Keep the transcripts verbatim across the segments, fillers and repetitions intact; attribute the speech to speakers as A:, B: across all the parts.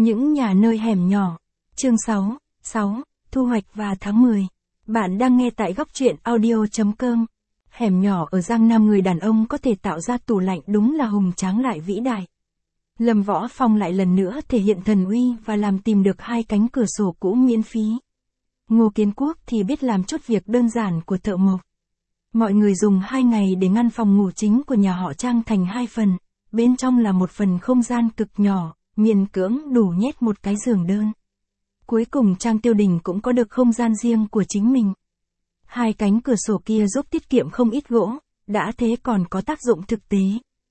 A: Những nhà nơi hẻm nhỏ. Chương sáu, sáu, thu hoạch và tháng mười. Bạn đang nghe tại góc truyện audio chấm com. Hẻm nhỏ ở Giang Nam, người đàn ông có thể tạo ra tủ lạnh đúng là hùng tráng lại vĩ đại. Lâm Võ Phong lại lần nữa thể hiện thần uy và làm tìm được hai cánh cửa sổ cũ miễn phí. Ngô Kiến Quốc thì biết làm chút việc đơn giản của thợ mộc. Mọi người dùng hai ngày để ngăn phòng ngủ chính của nhà họ Trang thành hai phần, bên trong là một phần không gian cực nhỏ, miễn cưỡng đủ nhét một cái giường đơn. Cuối cùng Trang Tiêu Đình cũng có được không gian riêng của chính mình. Hai cánh cửa sổ kia giúp tiết kiệm không ít gỗ, đã thế còn có tác dụng thực tế.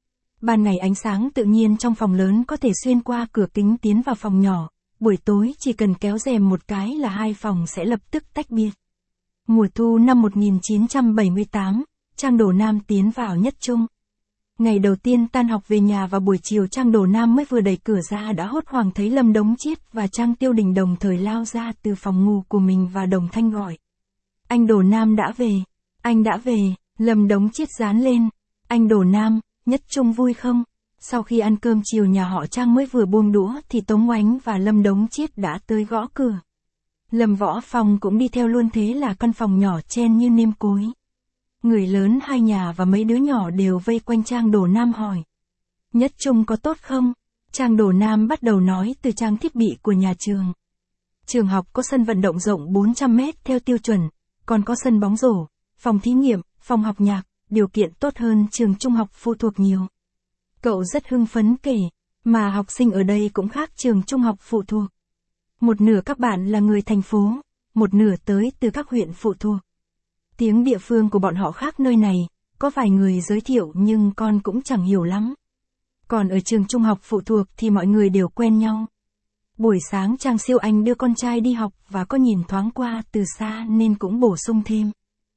A: Ban ngày ánh sáng tự nhiên trong phòng lớn có thể xuyên qua cửa kính tiến vào phòng nhỏ, buổi tối chỉ cần kéo rèm một cái là hai phòng sẽ lập tức tách biệt. Mùa thu năm một nghìn chín trăm bảy mươi tám, Trang Đồ Nam tiến vào Nhất Trung. Ngày đầu tiên tan học về nhà vào buổi chiều, Trang Đồ Nam mới vừa đẩy cửa ra đã hốt hoảng thấy Lâm Đống Chiết và Trang Tiêu Đình đồng thời lao ra từ phòng ngủ của mình và đồng thanh gọi. Anh Đồ Nam đã về, anh đã về, Lâm Đống Chiết dán lên. Anh Đồ Nam, Nhất Trung vui không? Sau khi ăn cơm chiều nhà họ Trang mới vừa buông đũa thì Tống Oánh và Lâm Đống Chiết đã tới gõ cửa. Lâm Võ Phong cũng đi theo luôn, thế là căn phòng nhỏ chen như nêm cối. Người lớn hai nhà và mấy đứa nhỏ đều vây quanh Trang Đồ Nam hỏi. Nhất Trung có tốt không? Trang Đồ Nam bắt đầu nói từ trang thiết bị của nhà trường. Trường học có sân vận động rộng bốn trăm mét theo tiêu chuẩn, còn có sân bóng rổ, phòng thí nghiệm, phòng học nhạc, điều kiện tốt hơn trường trung học phụ thuộc nhiều. Cậu rất hưng phấn kể, mà học sinh ở đây cũng khác trường trung học phụ thuộc. Một nửa các bạn là người thành phố, một nửa tới từ các huyện phụ thuộc. Tiếng địa phương của bọn họ khác nơi này, có vài người giới thiệu nhưng con cũng chẳng hiểu lắm. Còn ở trường trung học phụ thuộc thì mọi người đều quen nhau. Buổi sáng Trang Siêu Anh đưa con trai đi học và có nhìn thoáng qua từ xa nên cũng bổ sung thêm.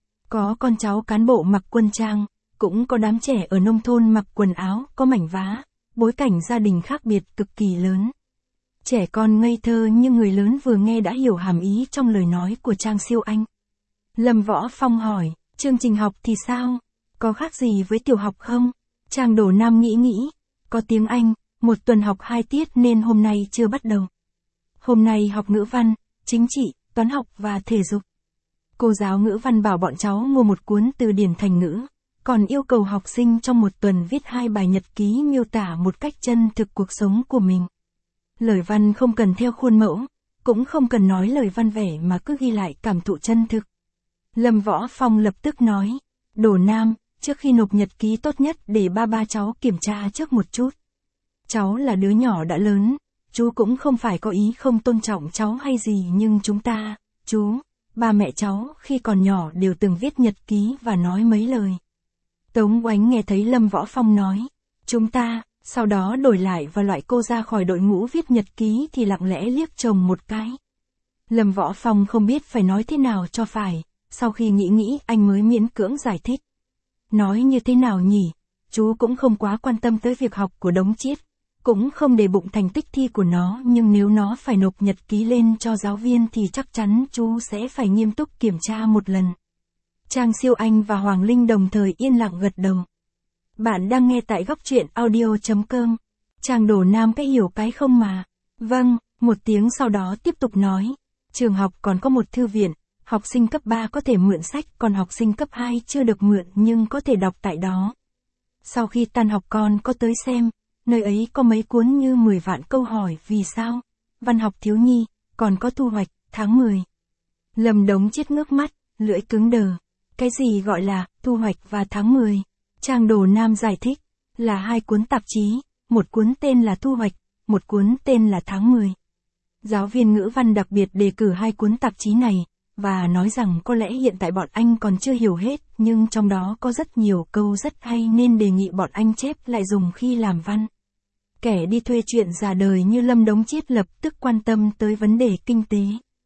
A: Có con cháu cán bộ mặc quân trang, cũng có đám trẻ ở nông thôn mặc quần áo có mảnh vá, bối cảnh gia đình khác biệt cực kỳ lớn. Trẻ con ngây thơ nhưng người lớn vừa nghe đã hiểu hàm ý trong lời nói của Trang Siêu Anh. Lâm Võ Phong hỏi, chương trình học thì sao? Có khác gì với tiểu học không? Trang Đồ Nam nghĩ nghĩ, có tiếng Anh, một tuần học hai tiết nên hôm nay chưa bắt đầu. Hôm nay học ngữ văn, chính trị, toán học và thể dục. Cô giáo ngữ văn bảo bọn cháu mua một cuốn từ điển thành ngữ, còn yêu cầu học sinh trong một tuần viết hai bài nhật ký miêu tả một cách chân thực cuộc sống của mình. Lời văn không cần theo khuôn mẫu, cũng không cần nói lời văn vẻ mà cứ ghi lại cảm thụ chân thực. Lâm Võ Phong lập tức nói, Đồ Nam, trước khi nộp nhật ký tốt nhất để ba ba cháu kiểm tra trước một chút. Cháu là đứa nhỏ đã lớn, chú cũng không phải có ý không tôn trọng cháu hay gì, nhưng chúng ta, chú, ba mẹ cháu khi còn nhỏ đều từng viết nhật ký và nói mấy lời. Tống Oánh nghe thấy Lâm Võ Phong nói, chúng ta, sau đó đổi lại và loại cô ra khỏi đội ngũ viết nhật ký thì lặng lẽ liếc chồng một cái. Lâm Võ Phong không biết phải nói thế nào cho phải, sau khi nghĩ nghĩ anh mới miễn cưỡng giải thích. Nói như thế nào nhỉ, chú cũng không quá quan tâm tới việc học của Đống Chiết, cũng không để bụng thành tích thi của nó, nhưng nếu nó phải nộp nhật ký lên cho giáo viên thì chắc chắn chú sẽ phải nghiêm túc kiểm tra một lần. Trang Siêu Anh và Hoàng Linh đồng thời yên lặng gật đầu. Bạn đang nghe tại góc truyện audio chấm com. Trang Đồ Nam cái hiểu cái không mà. Vâng, một tiếng sau đó tiếp tục nói. Trường học còn có một thư viện, học sinh cấp ba có thể mượn sách, còn học sinh cấp hai chưa được mượn nhưng có thể đọc tại đó. Sau khi tan học con có tới xem, nơi ấy có mấy cuốn như mười vạn câu hỏi vì sao, văn học thiếu nhi, còn có thu hoạch, tháng mười. Lâm Đống Chiết ngước mắt, lưỡi cứng đờ. Cái gì gọi là thu hoạch và tháng mười? Trang Đồ Nam giải thích, là hai cuốn tạp chí, một cuốn tên là Thu hoạch, một cuốn tên là Tháng mười. Giáo viên ngữ văn đặc biệt đề cử hai cuốn tạp chí này, và nói rằng có lẽ hiện tại bọn anh còn chưa hiểu hết, nhưng trong đó có rất nhiều câu rất hay nên đề nghị bọn anh chép lại dùng khi làm văn. Kẻ đi thuê chuyện già đời như Lâm Đống Chiết lập tức quan tâm tới vấn đề kinh tế.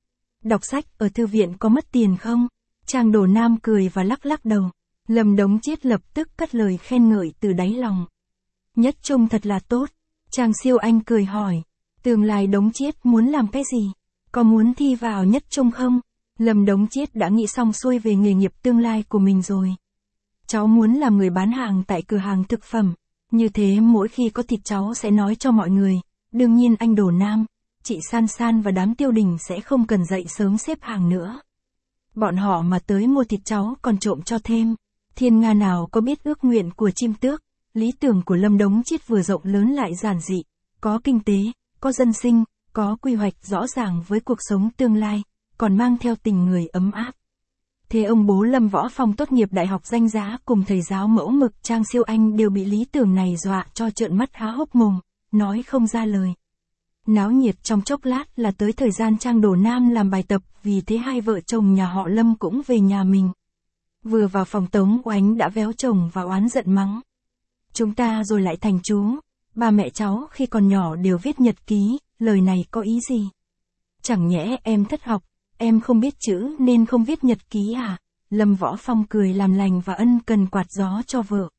A: Đọc sách ở thư viện có mất tiền không? Trang Đồ Nam cười và lắc lắc đầu. Lâm Đống Chiết lập tức cất lời khen ngợi từ đáy lòng. Nhất Trung thật là tốt. Trang Siêu Anh cười hỏi. Tương lai Đống Chiết muốn làm cái gì? Có muốn thi vào Nhất Trung không? Lâm Đống Chiết đã nghĩ xong xuôi về nghề nghiệp tương lai của mình rồi. Cháu muốn làm người bán hàng tại cửa hàng thực phẩm. Như thế mỗi khi có thịt cháu sẽ nói cho mọi người. Đương nhiên anh Đồ Nam, chị San San và đám Tiêu Đình sẽ không cần dậy sớm xếp hàng nữa. Bọn họ mà tới mua thịt cháu còn trộm cho thêm. Thiên Nga nào có biết ước nguyện của chim tước, lý tưởng của Lâm Đống Chiết vừa rộng lớn lại giản dị, có kinh tế, có dân sinh, có quy hoạch rõ ràng với cuộc sống tương lai, còn mang theo tình người ấm áp. Thế ông bố Lâm Võ Phong tốt nghiệp đại học danh giá cùng thầy giáo mẫu mực Trang Siêu Anh đều bị lý tưởng này dọa cho trợn mắt há hốc mồm, nói không ra lời. Náo nhiệt trong chốc lát là tới thời gian Trang đổ Nam làm bài tập, vì thế hai vợ chồng nhà họ Lâm cũng về nhà mình. Vừa vào phòng Tống Oánh đã véo chồng và oán giận mắng. Chúng ta rồi lại thành chú, ba mẹ cháu khi còn nhỏ đều viết nhật ký, lời này có ý gì? Chẳng nhẽ em thất học, em không biết chữ nên không viết nhật ký à? Lâm Võ Phong cười làm lành và ân cần quạt gió cho vợ.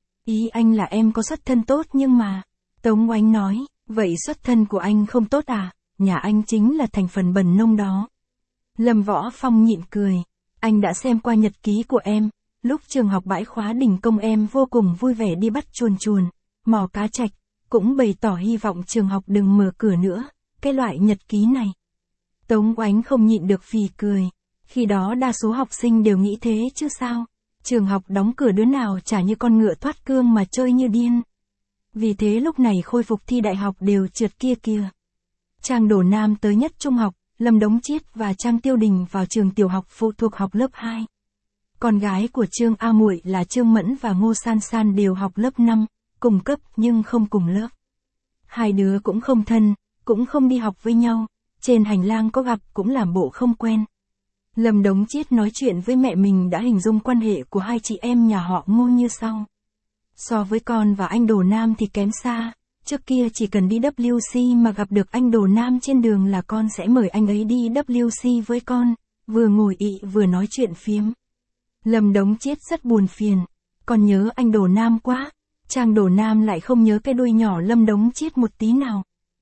A: Ý anh là em có xuất thân tốt nhưng mà... Tống Oánh nói, vậy xuất thân của anh không tốt à? Nhà anh chính là thành phần bần nông đó. Lâm Võ Phong nhịn cười. Anh đã xem qua nhật ký của em, lúc trường học bãi khóa đình công em vô cùng vui vẻ đi bắt chuồn chuồn, mò cá trạch, cũng bày tỏ hy vọng trường học đừng mở cửa nữa, cái loại nhật ký này. Tống Oánh không nhịn được phì cười, khi đó đa số học sinh đều nghĩ thế chứ sao, trường học đóng cửa đứa nào chả như con ngựa thoát cương mà chơi như điên. Vì thế lúc này khôi phục thi đại học đều trượt kia kia. Trang đổ Nam tới nhất trung học, Lâm Đống Chiết và Trang Tiêu Đình vào trường tiểu học phụ thuộc học lớp hai. Con gái của Trương A Muội là Trương Mẫn và Ngô San San đều học lớp năm, cùng cấp nhưng không cùng lớp. Hai đứa cũng không thân, cũng không đi học với nhau, trên hành lang có gặp cũng làm bộ không quen. Lâm Đống Chiết nói chuyện với mẹ mình đã hình dung quan hệ của hai chị em nhà họ Ngô như sau. So với con và anh Đồ Nam thì kém xa. Trước kia chỉ cần đi vê kép xê mà gặp được anh Đồ Nam trên đường là con sẽ mời anh ấy đi vê kép xê với con, vừa ngồi ị vừa nói chuyện phiếm. Lâm Đống Chiết rất buồn phiền, con nhớ anh Đồ Nam quá. Trang Đồ Nam lại không nhớ cái đuôi nhỏ Lâm Đống Chiết một tí nào.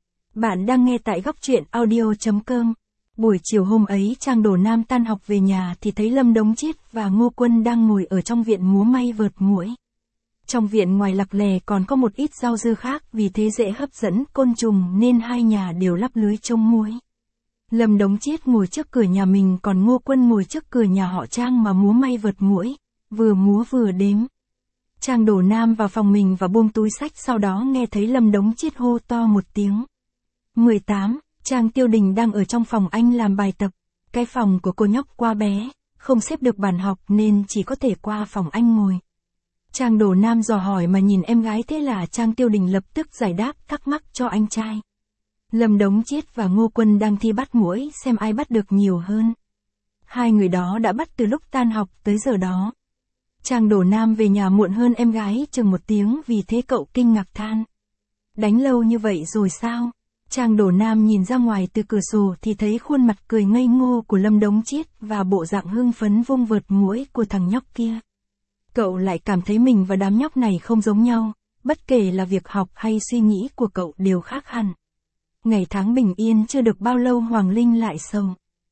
A: Bạn đang nghe tại góc truyện audio chấm com. Buổi chiều hôm ấy Trang Đồ Nam tan học về nhà thì thấy Lâm Đống Chiết và Ngô Quân đang ngồi ở trong viện múa may vợt muỗi. Trong viện ngoài lặc lè còn có một ít rau dưa khác, vì thế dễ hấp dẫn côn trùng nên hai nhà đều lắp lưới trông muỗi. Lâm Đống Chiết ngồi trước cửa nhà mình, còn Ngô Quân ngồi trước cửa nhà họ Trang mà múa may vợt muỗi, vừa múa vừa đếm. Trang Đồ Nam vào phòng mình và buông túi sách, sau đó nghe thấy Lâm Đống Chiết hô to một tiếng. mười tám, Trang Tiêu Đình đang ở trong phòng anh làm bài tập. Cái phòng của cô nhóc quá bé, không xếp được bàn học nên chỉ có thể qua phòng anh ngồi. Trang Đồ Nam dò hỏi mà nhìn em gái, thế là Trang Tiêu Đình lập tức giải đáp thắc mắc cho anh trai. Lâm Đống Chiết và Ngô Quân đang thi bắt muỗi xem ai bắt được nhiều hơn. Hai người đó đã bắt từ lúc tan học tới giờ đó. Trang Đồ Nam về nhà muộn hơn em gái chừng một tiếng, vì thế cậu kinh ngạc than. Đánh lâu như vậy rồi sao? Trang Đồ Nam nhìn ra ngoài từ cửa sổ thì thấy khuôn mặt cười ngây ngô của Lâm Đống Chiết và bộ dạng hưng phấn vung vợt muỗi của thằng nhóc kia. Cậu lại cảm thấy mình và đám nhóc này không giống nhau, bất kể là việc học hay suy nghĩ của cậu đều khác hẳn. Ngày tháng bình yên chưa được bao lâu Hoàng Linh lại sầu.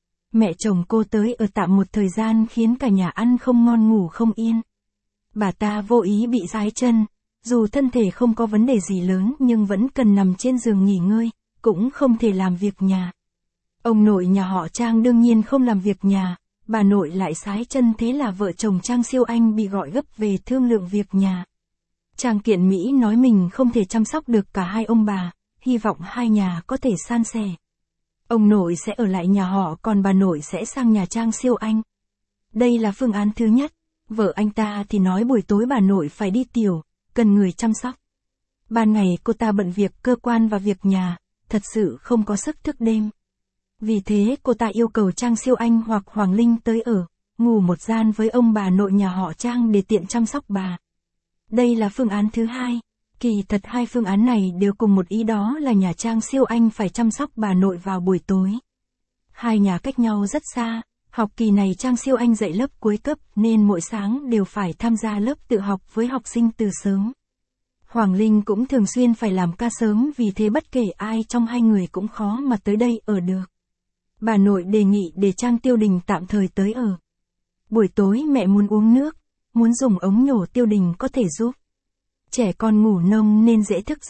A: Mẹ chồng cô tới ở tạm một thời gian khiến cả nhà ăn không ngon ngủ không yên. Bà ta vô ý bị gái chân, dù thân thể không có vấn đề gì lớn nhưng vẫn cần nằm trên giường nghỉ ngơi, cũng không thể làm việc nhà. Ông nội nhà họ Trang đương nhiên không làm việc nhà, bà nội lại sái chân, thế là vợ chồng Trang Siêu Anh bị gọi gấp về thương lượng việc nhà. Trang Kiện Mỹ nói mình không thể chăm sóc được cả hai ông bà, hy vọng hai nhà có thể san sẻ. Ông nội sẽ ở lại nhà họ, còn bà nội sẽ sang nhà Trang Siêu Anh. Đây là phương án thứ nhất. Vợ anh ta thì nói buổi tối bà nội phải đi tiểu, cần người chăm sóc. Ban ngày cô ta bận việc cơ quan và việc nhà, thật sự không có sức thức đêm. Vì thế cô ta yêu cầu Trang Siêu Anh hoặc Hoàng Linh tới ở, ngủ một gian với ông bà nội nhà họ Trang để tiện chăm sóc bà. Đây là phương án thứ hai. Kỳ thật hai phương án này đều cùng một ý, đó là nhà Trang Siêu Anh phải chăm sóc bà nội vào buổi tối. Hai nhà cách nhau rất xa, học kỳ này Trang Siêu Anh dạy lớp cuối cấp nên mỗi sáng đều phải tham gia lớp tự học với học sinh từ sớm. Hoàng Linh cũng thường xuyên phải làm ca sớm, vì thế bất kể ai trong hai người cũng khó mà tới đây ở được. Bà nội đề nghị để Trang Tiêu Đình tạm thời tới ở. Buổi tối mẹ muốn uống nước, muốn dùng ống nhổ, Tiêu Đình có thể giúp. Trẻ con ngủ nông nên dễ thức giấc.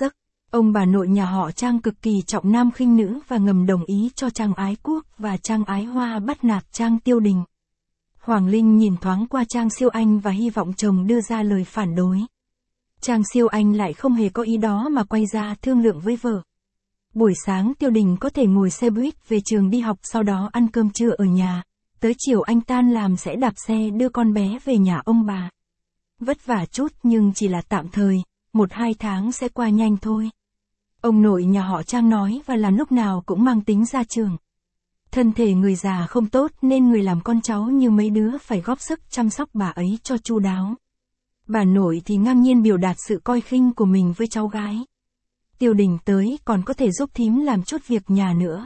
A: Ông bà nội nhà họ Trang cực kỳ trọng nam khinh nữ và ngầm đồng ý cho Trang Ái Quốc và Trang Ái Hoa bắt nạt Trang Tiêu Đình. Hoàng Linh nhìn thoáng qua Trang Siêu Anh và hy vọng chồng đưa ra lời phản đối. Trang Siêu Anh lại không hề có ý đó mà quay ra thương lượng với vợ. Buổi sáng Tiêu Đình có thể ngồi xe buýt về trường đi học, sau đó ăn cơm trưa ở nhà. Tới chiều anh tan làm sẽ đạp xe đưa con bé về nhà ông bà. Vất vả chút nhưng chỉ là tạm thời, một hai tháng sẽ qua nhanh thôi. Ông nội nhà họ Trang nói và làm lúc nào cũng mang tính gia trưởng. Thân thể người già không tốt nên người làm con cháu như mấy đứa phải góp sức chăm sóc bà ấy cho chu đáo. Bà nội thì ngang nhiên biểu đạt sự coi khinh của mình với cháu gái. Tiêu Đình tới còn có thể giúp thím làm chút việc nhà nữa.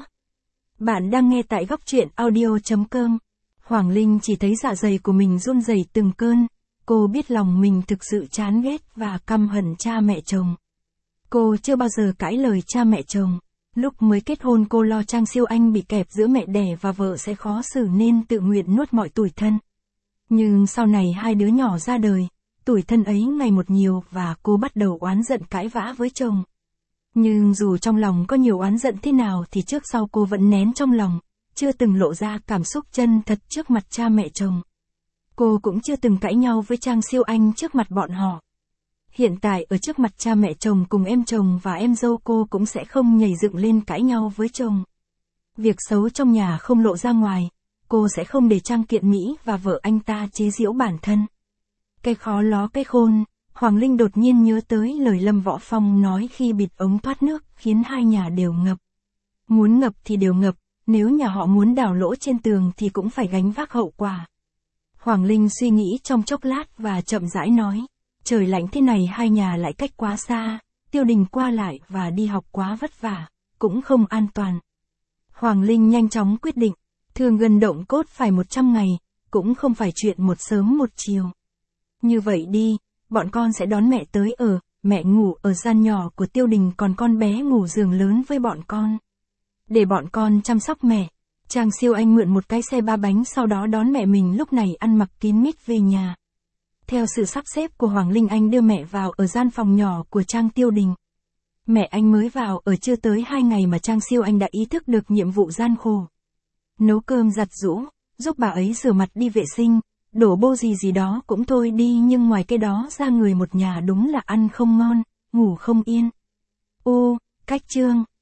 A: Bạn đang nghe tại góc truyện audio chấm com. Hoàng Linh chỉ thấy dạ dày của mình run rẩy từng cơn. Cô biết lòng mình thực sự chán ghét và căm hận cha mẹ chồng. Cô chưa bao giờ cãi lời cha mẹ chồng. Lúc mới kết hôn cô lo Trang Siêu Anh bị kẹp giữa mẹ đẻ và vợ sẽ khó xử nên tự nguyện nuốt mọi tủi thân. Nhưng sau này hai đứa nhỏ ra đời, tủi thân ấy ngày một nhiều và cô bắt đầu oán giận cãi vã với chồng. Nhưng dù trong lòng có nhiều oán giận thế nào thì trước sau cô vẫn nén trong lòng, chưa từng lộ ra cảm xúc chân thật trước mặt cha mẹ chồng. Cô cũng chưa từng cãi nhau với Trang Siêu Anh trước mặt bọn họ. Hiện tại ở trước mặt cha mẹ chồng cùng em chồng và em dâu cô cũng sẽ không nhảy dựng lên cãi nhau với chồng. Việc xấu trong nhà không lộ ra ngoài, cô sẽ không để Trang Kiện Mỹ và vợ anh ta chế giễu bản thân. Cái khó ló cái khôn, Hoàng Linh đột nhiên nhớ tới lời Lâm Võ Phong nói khi bịt ống thoát nước khiến hai nhà đều ngập. Muốn ngập thì đều ngập, nếu nhà họ muốn đào lỗ trên tường thì cũng phải gánh vác hậu quả. Hoàng Linh suy nghĩ trong chốc lát và chậm rãi nói. Trời lạnh thế này hai nhà lại cách quá xa, Tiêu Đình qua lại và đi học quá vất vả, cũng không an toàn. Hoàng Linh nhanh chóng quyết định, thương gần động cốt phải một trăm ngày, cũng không phải chuyện một sớm một chiều. Như vậy đi, bọn con sẽ đón mẹ tới ở, mẹ ngủ ở gian nhỏ của Tiêu Đình còn con bé ngủ giường lớn với bọn con. Để bọn con chăm sóc mẹ, Trang Siêu Anh mượn một cái xe ba bánh sau đó đón mẹ mình lúc này ăn mặc kín mít về nhà. Theo sự sắp xếp của Hoàng Linh anh đưa mẹ vào ở gian phòng nhỏ của Trang Tiêu Đình. Mẹ anh mới vào ở chưa tới hai ngày mà Trang Siêu Anh đã ý thức được nhiệm vụ gian khổ. Nấu cơm giặt giũ, giúp bà ấy rửa mặt đi vệ sinh, đổ bô gì gì đó cũng thôi đi nhưng ngoài cái đó ra người một nhà đúng là ăn không ngon, ngủ không yên. Ô, cách chương.